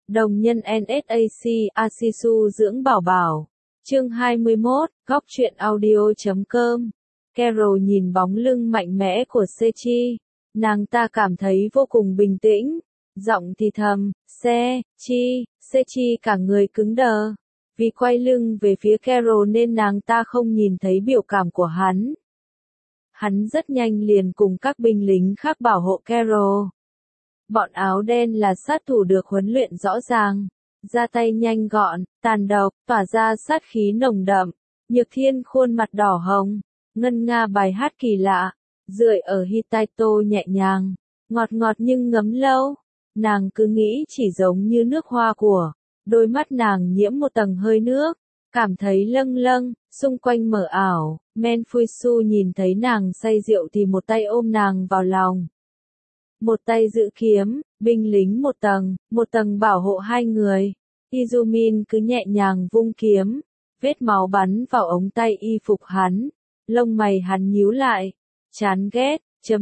Đồng nhân NSAC, Asisu dưỡng bảo bảo. Chương 21, góc truyện audio.com. Carol nhìn bóng lưng mạnh mẽ của Sechi. Nàng ta cảm thấy vô cùng bình tĩnh. Giọng thì thầm, Sechi cả người cứng đờ. Vì quay lưng về phía Carol nên nàng ta không nhìn thấy biểu cảm của hắn. Hắn rất nhanh liền cùng các binh lính khác bảo hộ Carol. Bọn áo đen là sát thủ được huấn luyện rõ ràng, ra tay nhanh gọn, tàn độc, tỏa ra sát khí nồng đậm. Nhược Thiên khuôn mặt đỏ hồng, ngân nga bài hát kỳ lạ, rượi ở Hitaito nhẹ nhàng, ngọt ngọt nhưng ngấm lâu. Nàng cứ nghĩ chỉ giống như nước hoa của, đôi mắt nàng nhiễm một tầng hơi nước, cảm thấy lâng lâng, xung quanh mờ ảo. Menfuisu nhìn thấy nàng say rượu thì một tay ôm nàng vào lòng. Một tay giữ kiếm, binh lính một tầng bảo hộ hai người. Izumin cứ nhẹ nhàng vung kiếm, vết máu bắn vào ống tay y phục hắn, lông mày hắn nhíu lại, chán ghét,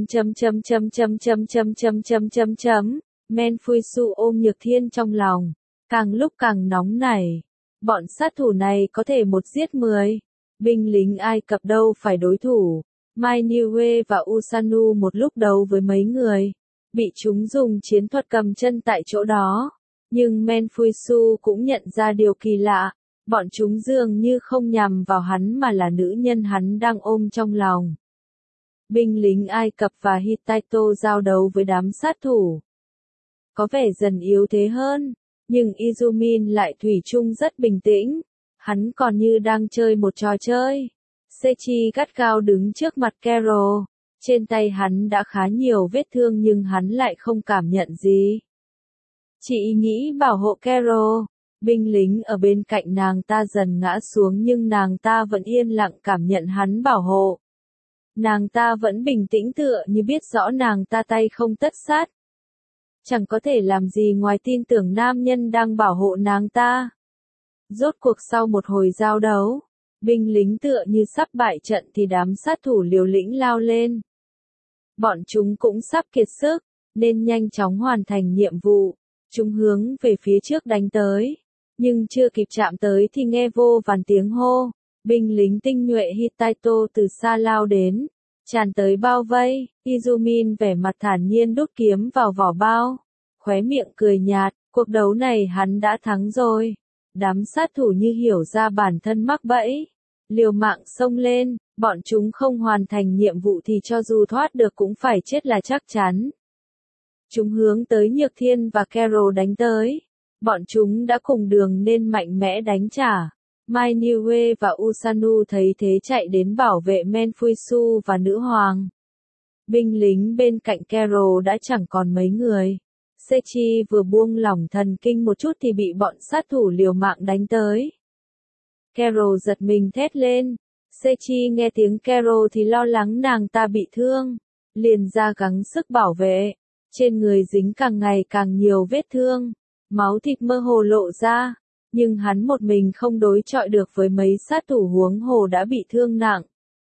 Menfuisu ôm Nhược Thiên trong lòng, càng lúc càng nóng nảy. Bọn sát thủ này có thể một giết 10, binh lính Ai Cập đâu phải đối thủ. Mai Niue và Usanu một lúc đấu với mấy người, bị chúng dùng chiến thuật cầm chân tại chỗ đó. Nhưng Menfuisu cũng nhận ra điều kỳ lạ, bọn chúng dường như không nhằm vào hắn mà là nữ nhân hắn đang ôm trong lòng. Binh lính Ai Cập và Hittito giao đấu với đám sát thủ, có vẻ dần yếu thế hơn, nhưng Izumin lại thủy chung rất bình tĩnh, hắn còn như đang chơi một trò chơi. Sechi gắt gao đứng trước mặt Carol, trên tay hắn đã khá nhiều vết thương nhưng hắn lại không cảm nhận gì. Chị nghĩ bảo hộ Carol, binh lính ở bên cạnh nàng ta dần ngã xuống nhưng nàng ta vẫn yên lặng cảm nhận hắn bảo hộ. Nàng ta vẫn bình tĩnh tựa như biết rõ nàng ta tay không tất sát. Chẳng có thể làm gì ngoài tin tưởng nam nhân đang bảo hộ nàng ta. Rốt cuộc sau một hồi giao đấu, binh lính tựa như sắp bại trận thì đám sát thủ liều lĩnh lao lên. Bọn chúng cũng sắp kiệt sức, nên nhanh chóng hoàn thành nhiệm vụ. Chúng hướng về phía trước đánh tới, nhưng chưa kịp chạm tới thì nghe vô vàn tiếng hô. Binh lính tinh nhuệ Hittito từ xa lao đến, tràn tới bao vây. Izumin vẻ mặt thản nhiên đút kiếm vào vỏ bao, khóe miệng cười nhạt, cuộc đấu này hắn đã thắng rồi. Đám sát thủ như hiểu ra bản thân mắc bẫy, liều mạng xông lên, bọn chúng không hoàn thành nhiệm vụ thì cho dù thoát được cũng phải chết là chắc chắn. Chúng hướng tới Nhược Thiên và Carol đánh tới. Bọn chúng đã cùng đường nên mạnh mẽ đánh trả. Mai Niue và Usanu thấy thế chạy đến bảo vệ Menfuisu và nữ hoàng. Binh lính bên cạnh Carol đã chẳng còn mấy người. Sechi vừa buông lỏng thần kinh một chút thì bị bọn sát thủ liều mạng đánh tới. Carol giật mình thét lên. Sechi nghe tiếng Carol thì lo lắng nàng ta bị thương, liền ra gắng sức bảo vệ. Trên người dính càng ngày càng nhiều vết thương, máu thịt mơ hồ lộ ra, nhưng hắn một mình không đối chọi được với mấy sát thủ huống hồ đã bị thương nặng.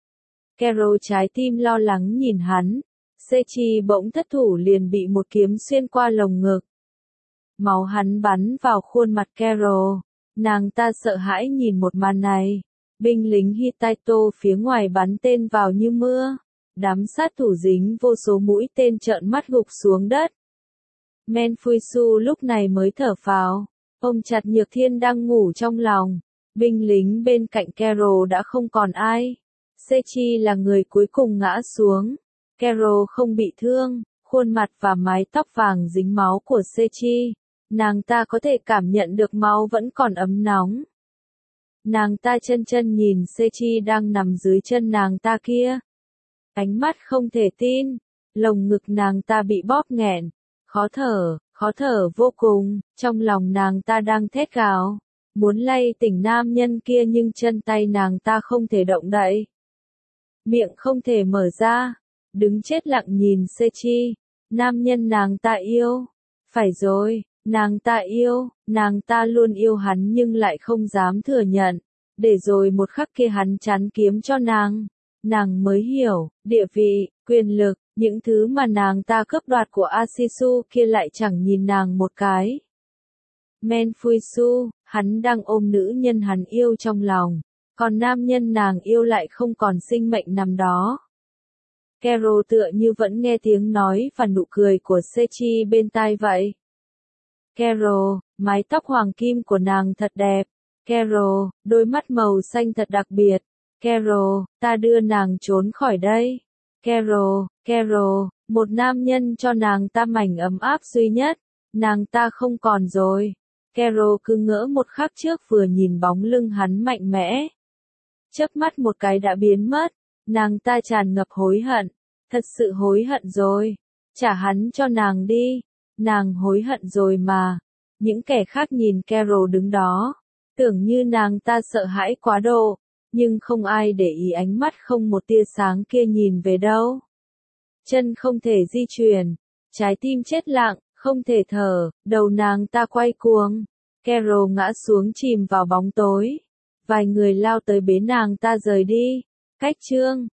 Carol trái tim lo lắng nhìn hắn, Sechi bỗng thất thủ liền bị một kiếm xuyên qua lồng ngực. Máu hắn bắn vào khuôn mặt Carol, nàng ta sợ hãi nhìn một màn này. Binh lính Hittito phía ngoài bắn tên vào như mưa. Đám sát thủ dính vô số mũi tên trợn mắt gục xuống đất. Menfuisu lúc này mới thở phào, ôm chặt Nhược Thiên đang ngủ trong lòng. Binh lính bên cạnh Carol đã không còn ai. Sechi là người cuối cùng ngã xuống. Carol không bị thương, khuôn mặt và mái tóc vàng dính máu của Sechi. Nàng ta có thể cảm nhận được máu vẫn còn ấm nóng. Nàng ta chân nhìn Sechi đang nằm dưới chân nàng ta kia. Ánh mắt không thể tin, lồng ngực nàng ta bị bóp nghẹn, khó thở vô cùng, trong lòng nàng ta đang thét gào, muốn lay tỉnh nam nhân kia nhưng chân tay nàng ta không thể động đậy. Miệng không thể mở ra, đứng chết lặng nhìn Sechi, nam nhân nàng ta yêu. Phải rồi, nàng ta yêu, nàng ta luôn yêu hắn nhưng lại không dám thừa nhận, để rồi một khắc kia hắn chắn kiếm cho nàng mới hiểu, địa vị, quyền lực, những thứ mà nàng ta cướp đoạt của Asisu kia lại chẳng nhìn nàng một cái. Menfuisu, hắn đang ôm nữ nhân hắn yêu trong lòng, còn nam nhân nàng yêu lại không còn sinh mệnh nằm đó. Carol tựa như vẫn nghe tiếng nói và nụ cười của Sechi bên tai vậy. Carol, mái tóc hoàng kim của nàng thật đẹp. Carol, đôi mắt màu xanh thật đặc biệt. Carol, ta đưa nàng trốn khỏi đây. Carol, một nam nhân cho nàng ta mảnh ấm áp duy nhất. Nàng ta không còn rồi. Carol cứ ngỡ một khắc trước vừa nhìn bóng lưng hắn mạnh mẽ. Chớp mắt một cái đã biến mất. Nàng ta tràn ngập hối hận. Thật sự hối hận rồi. Trả hắn cho nàng đi. Nàng hối hận rồi mà. Những kẻ khác nhìn Carol đứng đó. Tưởng như nàng ta sợ hãi quá độ. Nhưng không ai để ý ánh mắt không một tia sáng kia nhìn về đâu. Chân không thể di chuyển. Trái tim chết lặng, không thể thở. Đầu nàng ta quay cuồng. Carol ngã xuống chìm vào bóng tối. Vài người lao tới bế nàng ta rời đi. Cách chương